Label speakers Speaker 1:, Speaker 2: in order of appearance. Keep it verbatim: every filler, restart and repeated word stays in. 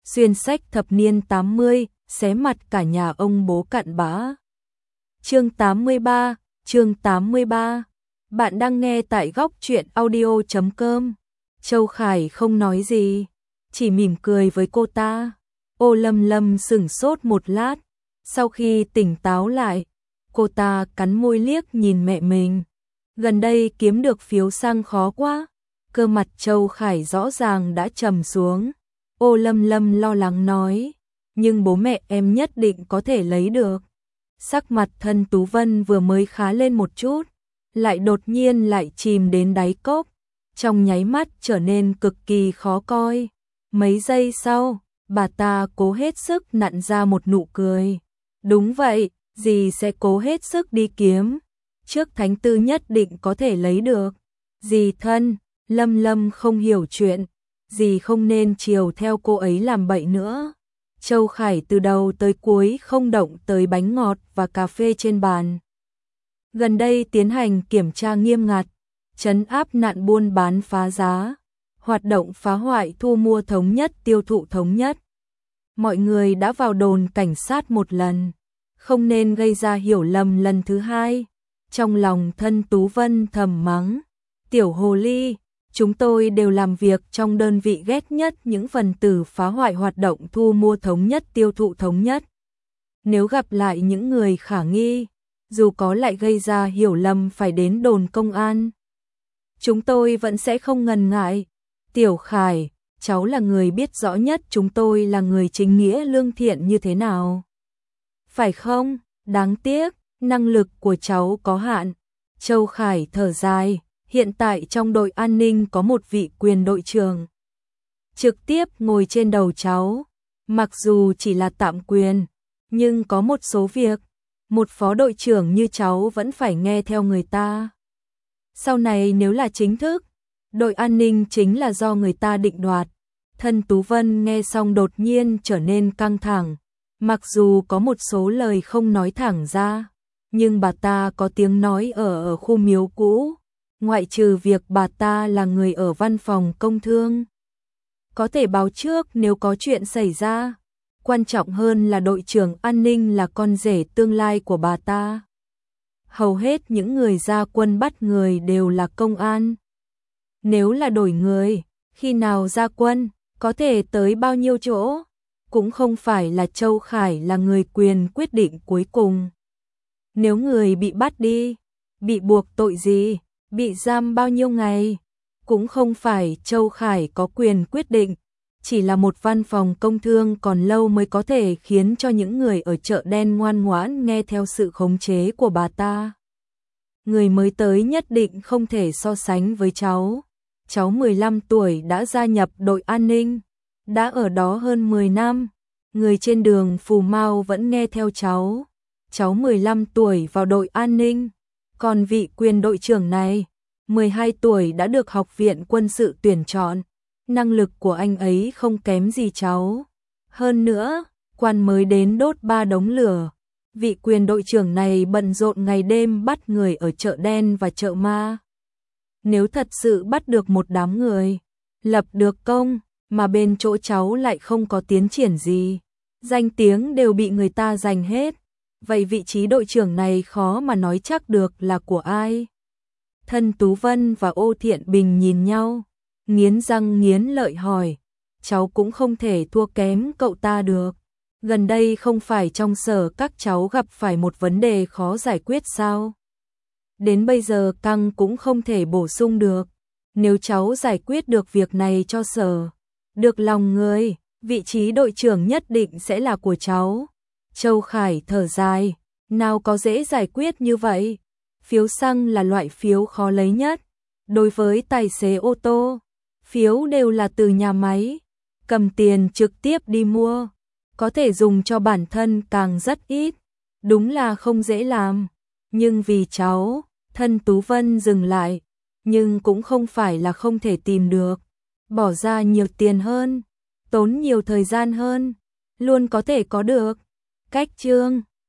Speaker 1: xuyên sách thập niên tám mươi, xé mặt cả nhà ông bố cặn bã. Chương tám mươi ba, chương tám mươi ba. Bạn đang nghe tại góc truyện audio chấm com. Châu Khải không nói gì, chỉ mỉm cười với cô ta. Ô Lâm Lâm sửng sốt một lát, sau khi tỉnh táo lại, cô ta cắn môi liếc nhìn mẹ mình. Gần đây kiếm được phiếu xăng khó quá. Cơ mặt Châu Khải rõ ràng đã trầm xuống. Ô Lâm Lâm lo lắng nói, nhưng bố mẹ em nhất định có thể lấy được. Sắc mặt Thân Tú Vân vừa mới khá lên một chút, lại đột nhiên lại chìm đến đáy cốc, trong nháy mắt trở nên cực kỳ khó coi. Mấy giây sau, bà ta cố hết sức nặn ra một nụ cười. Đúng vậy, dì sẽ cố hết sức đi kiếm, trước tháng tư nhất định có thể lấy được. Dì Thân, Lâm Lâm không hiểu chuyện, dì không nên chiều theo cô ấy làm bậy nữa. Châu Khải từ đầu tới cuối không động tới bánh ngọt và cà phê trên bàn. Gần đây tiến hành kiểm tra nghiêm ngặt, trấn áp nạn buôn bán phá giá, hoạt động phá hoại thu mua thống nhất tiêu thụ thống nhất. Mọi người đã vào đồn cảnh sát một lần, không nên gây ra hiểu lầm lần thứ hai. Trong lòng Thân Tú Vân thầm mắng, tiểu hồ ly, chúng tôi đều làm việc trong đơn vị ghét nhất những phần tử phá hoại hoạt động thu mua thống nhất tiêu thụ thống nhất. Nếu gặp lại những người khả nghi, dù có lại gây ra hiểu lầm phải đến đồn công an, chúng tôi vẫn sẽ không ngần ngại. Tiểu Khải, cháu là người biết rõ nhất chúng tôi là người chính nghĩa lương thiện như thế nào. Phải không? Đáng tiếc, năng lực của cháu có hạn. Châu Khải thở dài, hiện tại trong đội an ninh có một vị quyền đội trưởng trực tiếp ngồi trên đầu cháu. Mặc dù chỉ là tạm quyền, nhưng có một số việc, một phó đội trưởng như cháu vẫn phải nghe theo người ta. Sau này nếu là chính thức, đội an ninh chính là do người ta định đoạt. Thân Tú Vân nghe xong đột nhiên trở nên căng thẳng. Mặc dù có một số lời không nói thẳng ra, nhưng bà ta có tiếng nói ở ở khu miếu cũ. Ngoại trừ việc bà ta là người ở văn phòng công thương, có thể báo trước nếu có chuyện xảy ra. Quan trọng hơn là đội trưởng an ninh là con rể tương lai của bà ta. Hầu hết những người ra quân bắt người đều là công an. Nếu là đổi người, khi nào ra quân, có thể tới bao nhiêu chỗ, cũng không phải là Châu Khải là người quyền quyết định cuối cùng. Nếu người bị bắt đi, bị buộc tội gì, bị giam bao nhiêu ngày, cũng không phải Châu Khải có quyền quyết định. Chỉ là một văn phòng công thương còn lâu mới có thể khiến cho những người ở chợ đen ngoan ngoãn nghe theo sự khống chế của bà ta. Người mới tới nhất định không thể so sánh với cháu. Cháu mười lăm tuổi đã gia nhập đội an ninh, đã ở đó hơn mười năm. Người trên đường Phù Mao vẫn nghe theo cháu. Cháu mười lăm tuổi vào đội an ninh, còn vị quyền đội trưởng này, mười hai tuổi đã được học viện quân sự tuyển chọn. Năng lực của anh ấy không kém gì cháu. Hơn nữa, quan mới đến đốt ba đống lửa. Vị quyền đội trưởng này bận rộn ngày đêm bắt người ở chợ đen và chợ ma. Nếu thật sự bắt được một đám người, lập được công, mà bên chỗ cháu lại không có tiến triển gì, danh tiếng đều bị người ta giành hết, vậy vị trí đội trưởng này khó mà nói chắc được là của ai. Thân Tú Vân và Ô Thiện Bình nhìn nhau, nghiến răng nghiến lợi hỏi, cháu cũng không thể thua kém cậu ta được. Gần đây không phải trong sở các cháu gặp phải một vấn đề khó giải quyết sao? Đến bây giờ căng cũng không thể bổ sung được. Nếu cháu giải quyết được việc này cho sở, được lòng người, vị trí đội trưởng nhất định sẽ là của cháu. Châu Khải thở dài, nào có dễ giải quyết như vậy. Phiếu xăng là loại phiếu khó lấy nhất. Đối với tài xế ô tô, phiếu đều là từ nhà máy, cầm tiền trực tiếp đi mua, có thể dùng cho bản thân càng rất ít, đúng là không dễ làm. Nhưng vì cháu, Thân Tú Vân dừng lại, nhưng cũng không phải là không thể tìm được, bỏ ra nhiều tiền hơn, tốn nhiều thời gian hơn, luôn có thể có được. Cách chương